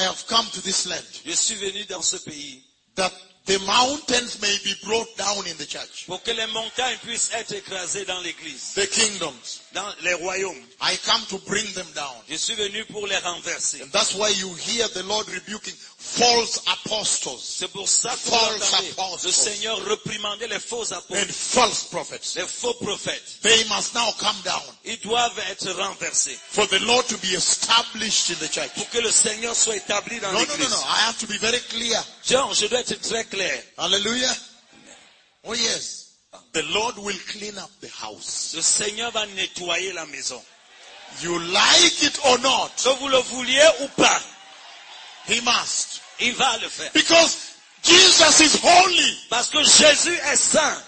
have come to this land Je suis venu dans ce pays that the mountains may be brought down in the church. pour que les montagnes puissent être écrasées dans l'église, The kingdoms. dans les royaumes. I come to bring them down. Je suis venu pour les renverser. And that's why you hear the Lord rebuking false apostles C'est pour ça que False vous entendez apostles. le Seigneur reprimander les faux and apôtres, false prophets. les faux prophètes. They must now come down Ils doivent être renversés for the Lord to be established in the church. pour que le Seigneur soit établi dans No. l'église. I have to be very clear. Genre, je dois être très clair. Hallelujah. Oh yes. The Lord will clean up the house. Le Seigneur va nettoyer la maison. You like it or not, Que vous le vouliez ou pas, He must. il va le faire. Because Jesus is holy. Parce que Jésus est saint.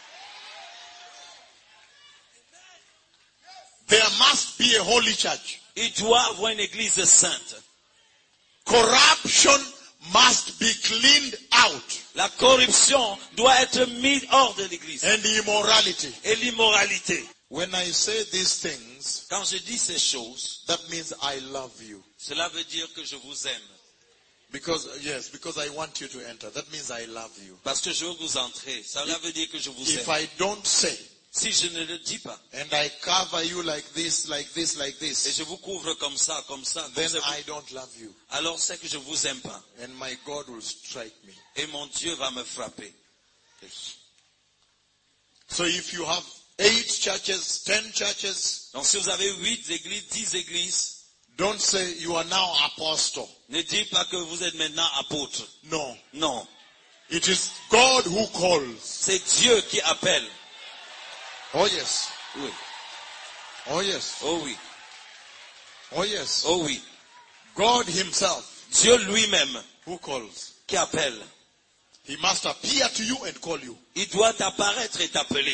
There must be a holy church. Il doit avoir une église sainte. Corruption must be cleaned out. La corruption doit être mise hors de l'église. And immorality. Et l'immoralité. When I say these things, Quand je dis ces choses, that means I love you. cela veut dire que je vous aime. Because I want you to enter. That means I love you. Parce que je veux vous entrer. Cela veut dire que je vous If aime. I don't say, Si je ne le dis pas, and I cover you like this, like this, like et this, je vous couvre comme ça, then I don't love you. alors c'est que je vous aime pas. And my God will strike me. Et mon Dieu va me frapper. Yes. So if you have 8 churches, 10 churches, Donc si vous avez 8 églises, 10 églises, don't say you are now apostle. ne dites pas que vous êtes maintenant apôtre. No. Non. It is God who calls. C'est Dieu qui appelle. Oh yes. Oui. Oh yes. Oh oui. Oh yes. Oh oui. God himself Dieu lui-même who calls. qui appelle. He must appear to you and call you. Il doit apparaître et t'appeler.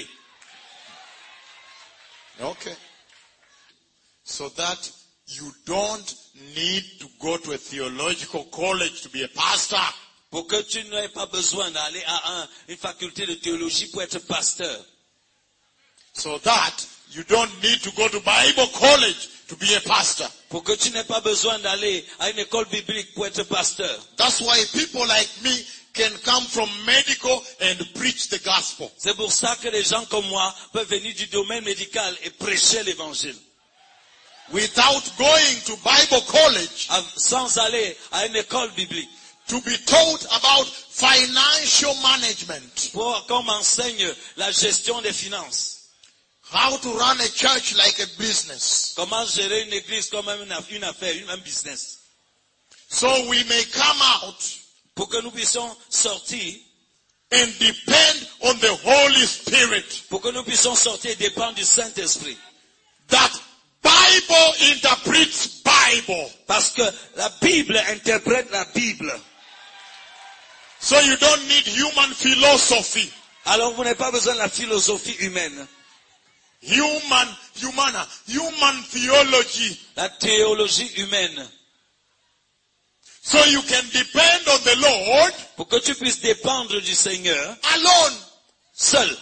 Okay. So that you don't need to go to a theological college to be a pastor. Pour que tu n'aies pas besoin d'aller à une faculté de théologie pour être pasteur. So that you don't need to go to Bible college to be a pastor. Pour que tu n'aies pas besoin d'aller à une école biblique pour être pasteur. That's why people like me can come from medical and preach the gospel. C'est pour ça que les gens comme moi peuvent venir du domaine médical et prêcher l'évangile. Without going to Bible college Sans aller à une école biblique. to be taught about financial management. Pour qu'on m'enseigne la gestion des finances. How to run a church like a business. Comment gérer une église comme une affaire, un business. So we may come out Pour que nous puissions sortir. and depend on the Holy Spirit. Pour que nous puissions sortir et dépendre du Saint-Esprit. That Bible interprets Bible. Parce que la Bible interprète la Bible. So you don't need human philosophy. Alors vous n'avez pas besoin de la philosophie humaine. Human theology. La théologie humaine. So you can depend on the Lord Pour que tu puisses dépendre du Seigneur alone. seul.